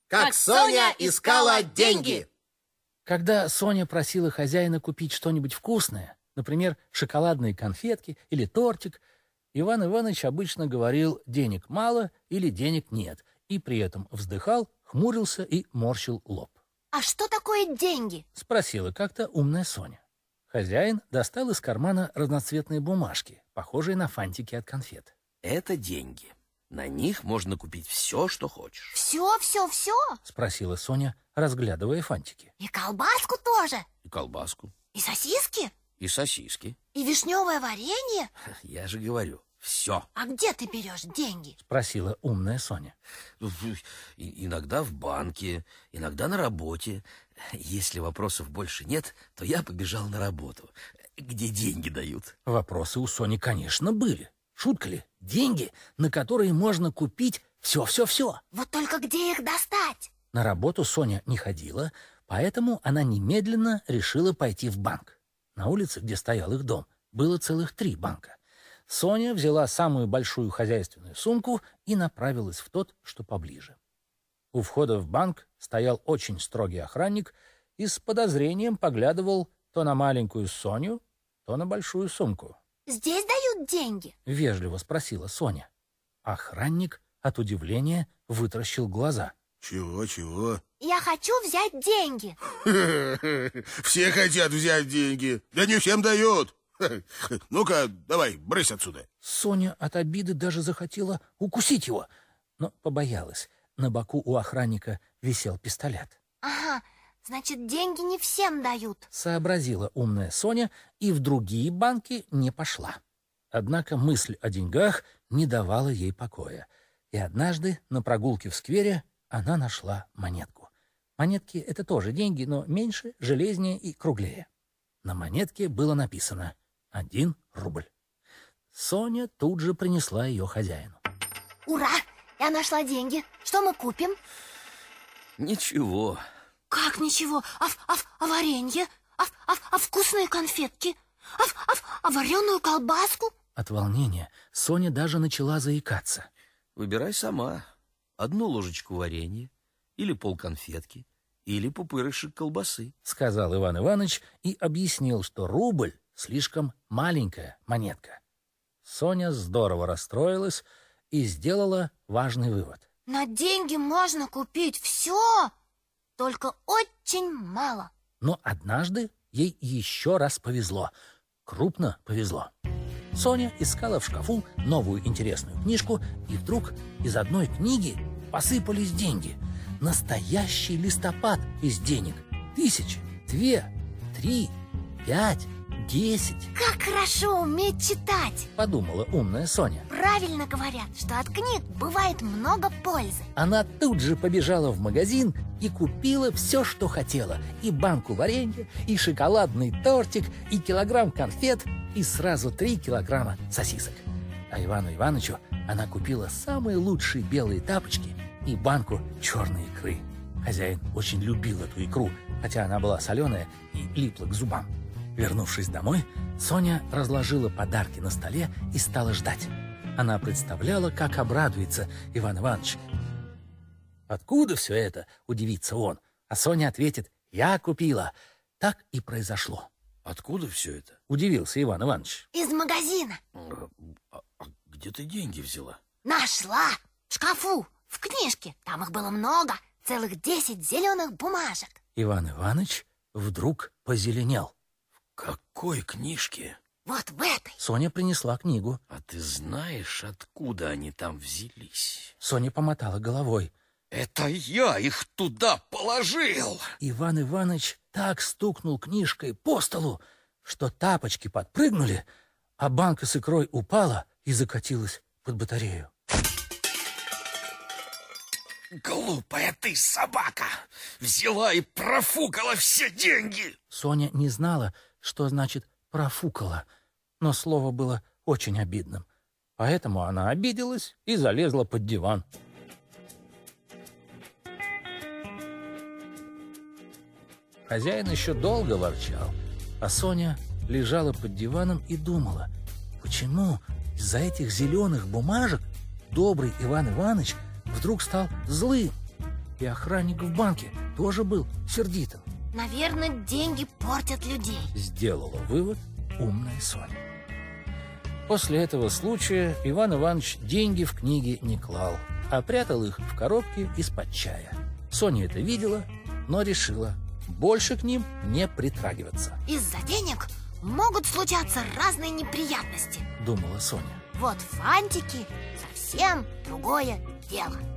Как Соня искала деньги. Когда Соня просила хозяина купить что-нибудь вкусное, например, шоколадные конфетки или тортик, Иван Иванович обычно говорил «денег мало» или «денег нет», и при этом вздыхал, хмурился и морщил лоб. «А что такое деньги?» — спросила как-то умная Соня. Хозяин достал из кармана разноцветные бумажки, похожие на фантики от конфет. Это деньги. На них можно купить все, что хочешь. Все? — спросила Соня, разглядывая фантики. И колбаску тоже? И колбаску. И сосиски? И сосиски. И вишневое варенье? Я же говорю, все. А где ты берешь деньги? — спросила умная Соня. Иногда в банке, иногда на работе. Если вопросов больше нет, то я побежал на работу, где деньги дают. Вопросы у Сони, конечно, были. Шутка ли? Деньги, на которые можно купить все. Вот только где их достать? На работу Соня не ходила, поэтому она немедленно решила пойти в банк. На улице, где стоял их дом, было целых 3 банка. Соня взяла самую большую хозяйственную сумку и направилась в тот, что поближе. У входа в банк стоял очень строгий охранник и с подозрением поглядывал то на маленькую Соню, то на большую сумку. «Здесь дают деньги?» — вежливо спросила Соня. Охранник от удивления вытаращил глаза. Чего? «Я хочу взять деньги». Все хотят взять деньги. Да не всем дают. Ну-ка, давай, брысь отсюда. Соня от обиды даже захотела укусить его, но побоялась. На боку у охранника висел пистолет. «Ага, значит, деньги не всем дают», — сообразила умная Соня и в другие банки не пошла. Однако мысль о деньгах не давала ей покоя. И однажды на прогулке в сквере она нашла монетку. Монетки — это тоже деньги, но меньше, железнее и круглее. На монетке было написано 1 рубль. Соня тут же принесла ее хозяину. «Ура! Я нашла деньги. Что мы купим?» Ничего. «Как ничего? А варенье? А вкусные конфетки? А вареную колбаску?» От волнения Соня даже начала заикаться. Выбирай сама. 1 ложечку варенья, или полконфетки, или пупырышек колбасы, — сказал Иван Иванович и объяснил, что рубль — слишком маленькая монетка. Соня здорово расстроилась и сделала важный вывод. «На деньги можно купить все, только очень мало». Но однажды ей еще раз повезло. Крупно повезло. Соня искала в шкафу новую интересную книжку, и вдруг из одной книги посыпались деньги. Настоящий листопад из денег. 1000, 2, 3, 5, 10. «Как хорошо уметь читать!» — подумала умная Соня. «Правильно говорят, что от книг бывает много пользы». Она тут же побежала в магазин и купила все, что хотела. И банку варенья, и шоколадный тортик, и килограмм конфет, и сразу 3 килограмма сосисок. А Ивану Ивановичу она купила самые лучшие белые тапочки и банку черной икры. Хозяин очень любил эту икру, хотя она была соленая и липла к зубам. Вернувшись домой, Соня разложила подарки на столе и стала ждать. Она представляла, как обрадуется Иван Иванович. «Откуда все это?» — удивится он. А Соня ответит: «Я купила». Так и произошло. Откуда все это? — удивился Иван Иванович. «Из магазина». А где ты деньги взяла? «Нашла! В шкафу, в книжке. Там их было много, целых 10 зеленых бумажек». Иван Иванович вдруг позеленел. В какой книжке? «Вот в этой». Соня принесла книгу. А ты знаешь, откуда они там взялись? Соня помотала головой. Это я их туда положил! Иван Иванович так стукнул книжкой по столу, что тапочки подпрыгнули, а банка с икрой упала и закатилась под батарею. Глупая ты собака! Взяла и профукала все деньги! Соня не знала, что значит «профукала», но слово было очень обидным. Поэтому она обиделась и залезла под диван. Хозяин еще долго ворчал, а Соня лежала под диваном и думала, почему из-за этих зеленых бумажек добрый Иван Иванович вдруг стал злым. И охранник в банке тоже был сердитым. Наверное, деньги портят людей. Сделала вывод умная Соня. После этого случая Иван Иванович деньги в книги не клал, а прятал их в коробке из-под чая. Соня это видела, но решила больше к ним не притрагиваться. Из-за денег могут случаться разные неприятности, Думала Соня. вот фантики совсем другое дело.